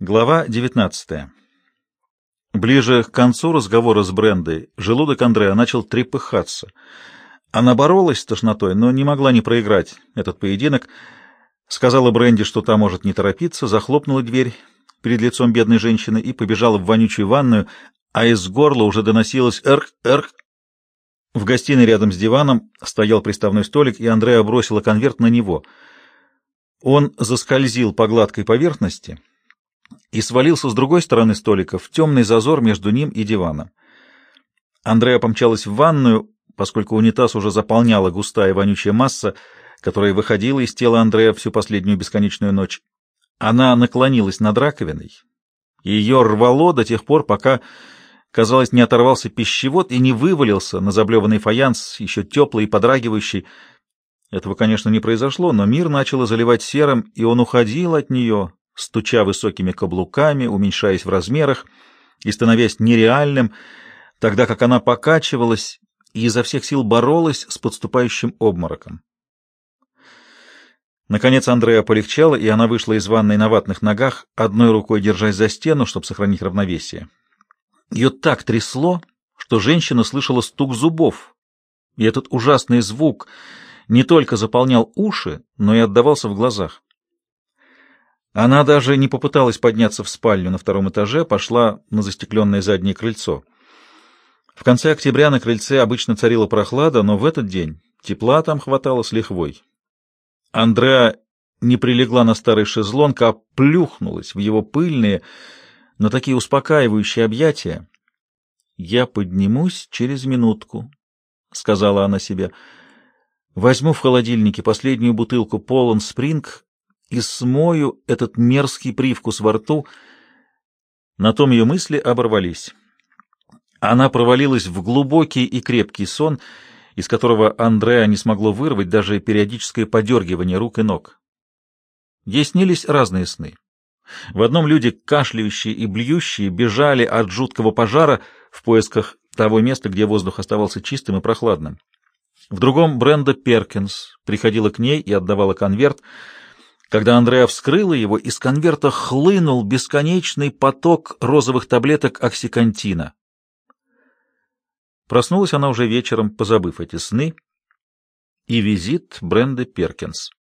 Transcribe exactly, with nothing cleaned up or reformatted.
Глава девятнадцатая. Ближе к концу разговора с Брендой желудок Андреа начал трепыхаться. Она боролась с тошнотой, но не могла не проиграть этот поединок. Сказала Бренде, что та может не торопиться, захлопнула дверь перед лицом бедной женщины и побежала в вонючую ванную, а из горла уже доносилось «эрк-эрк». В гостиной рядом с диваном стоял приставной столик, и Андреа бросила конверт на него. Он заскользил по гладкой поверхности и свалился с другой стороны столика в темный зазор между ним и диваном. Андреа помчалась в ванную, поскольку унитаз уже заполняла густая вонючая масса, которая выходила из тела Андреа всю последнюю бесконечную ночь. Она наклонилась над раковиной, и ее рвало до тех пор, пока, казалось, не оторвался пищевод и не вывалился на заблеванный фаянс, еще теплый и подрагивающий. Этого, конечно, не произошло, но мир начало заливать серым, и он уходил от нее, стуча высокими каблуками, уменьшаясь в размерах и становясь нереальным, тогда как она покачивалась и изо всех сил боролась с подступающим обмороком. Наконец Андреа полегчало, и она вышла из ванной на ватных ногах, одной рукой держась за стену, чтобы сохранить равновесие. Ее так трясло, что женщина слышала стук зубов, и этот ужасный звук не только заполнял уши, но и отдавался в глазах. Она даже не попыталась подняться в спальню на втором этаже, пошла на застекленное заднее крыльцо. В конце октября на крыльце обычно царила прохлада, но в этот день тепла там хватало с лихвой. Андреа не прилегла на старый шезлонг, а плюхнулась в его пыльные, но такие успокаивающие объятия. «Я поднимусь через минутку», — сказала она себе. «Возьму в холодильнике последнюю бутылку Полон Спринг и смою этот мерзкий привкус во рту». На том ее мысли оборвались. Она провалилась в глубокий и крепкий сон, из которого Андреа не смогло вырвать даже периодическое подергивание рук и ног. Ей снились разные сны. В одном люди, кашляющие и блюющие, бежали от жуткого пожара в поисках того места, где воздух оставался чистым и прохладным. В другом Бренда Перкинс приходила к ней и отдавала конверт. Когда Андреа вскрыла его, из конверта хлынул бесконечный поток розовых таблеток оксикантина. Проснулась она уже вечером, позабыв эти сны и визит Бренды Перкинс.